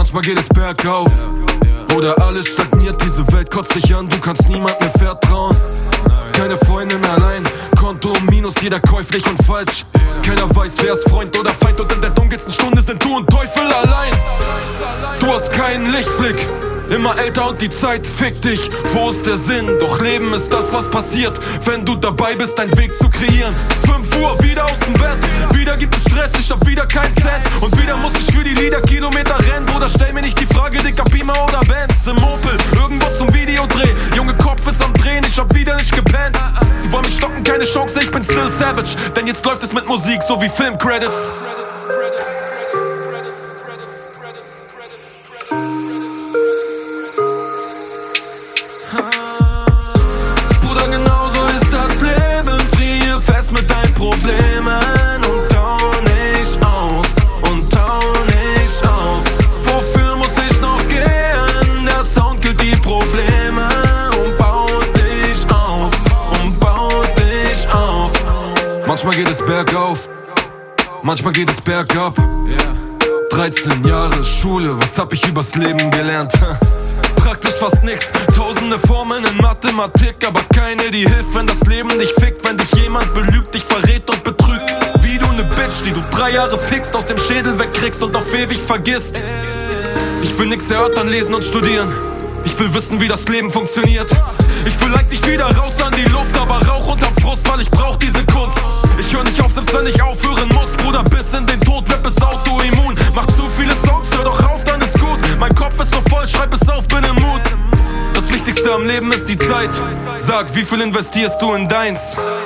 Manchmal geht es bergauf oder alles stagniert, diese Welt kotzt dich an, du kannst niemand mehr vertrauen. Keine Freundin allein, Konto im Minus, jeder käuflich und falsch. Keiner weiß, wer ist Freund oder Feind, und in der dunkelsten Stunde sind du und Teufel allein. Du hast keinen Lichtblick, immer älter und die Zeit fickt dich. Wo ist der Sinn? Doch Leben ist das, was passiert, wenn du dabei bist, deinen Weg zu kreieren. 5 Uhr, wieder aus dem Bett, wieder gibt es Stress, ich hab wieder keinen Cent. Und wieder muss ich für die Lieder Kilometer rennen. Bruder, stell mir nicht die Frage, dicker Beamer oder Benz im Opel, irgendwo zum Videodreh. Junge, Kopf ist am Drehen, ich hab wieder nicht gepennt. Sie wollen mich stoppen, keine Chance, ich bin still savage. Denn jetzt läuft es mit Musik, so wie Filmcredits. Bruder, genauso ist das Leben. Fliehe fest mit deinen Problemen und tau nicht auf, und tau nicht auf. Wofür muss ich noch gehen? Der Sound killt die Probleme und baut dich auf, und baut dich auf. Manchmal geht es bergauf, manchmal geht es bergab. 13 Jahre Schule, was hab ich übers Leben gelernt? Praktisch fast nix, tausende Formeln in Mathematik, aber keine, die hilft, wenn das Leben dich fickt. Wenn dich jemand belügt, dich verrät und betrügt. Wie du ne Bitch, die du 3 Jahre fixt, aus dem Schädel wegkriegst und auf ewig vergisst. Ich will nix erörtern, lesen und studieren. Ich will wissen, wie das Leben funktioniert. Ich will eigentlich wieder raus an die Luft, aber Rauch unterm Frust, weil ich brauch diese Kunst. Ich hör nicht auf, selbst wenn ich aufhören muss. Bruder, bis in den Tod, Rap ist autoimmun. Mach zu viele Songs, hör doch auf, dann ist gut. Mein Kopf ist so voll, schreib es auf, bin im Mut. Das Wichtigste am Leben ist die Zeit. Sag, wie viel investierst du in deins?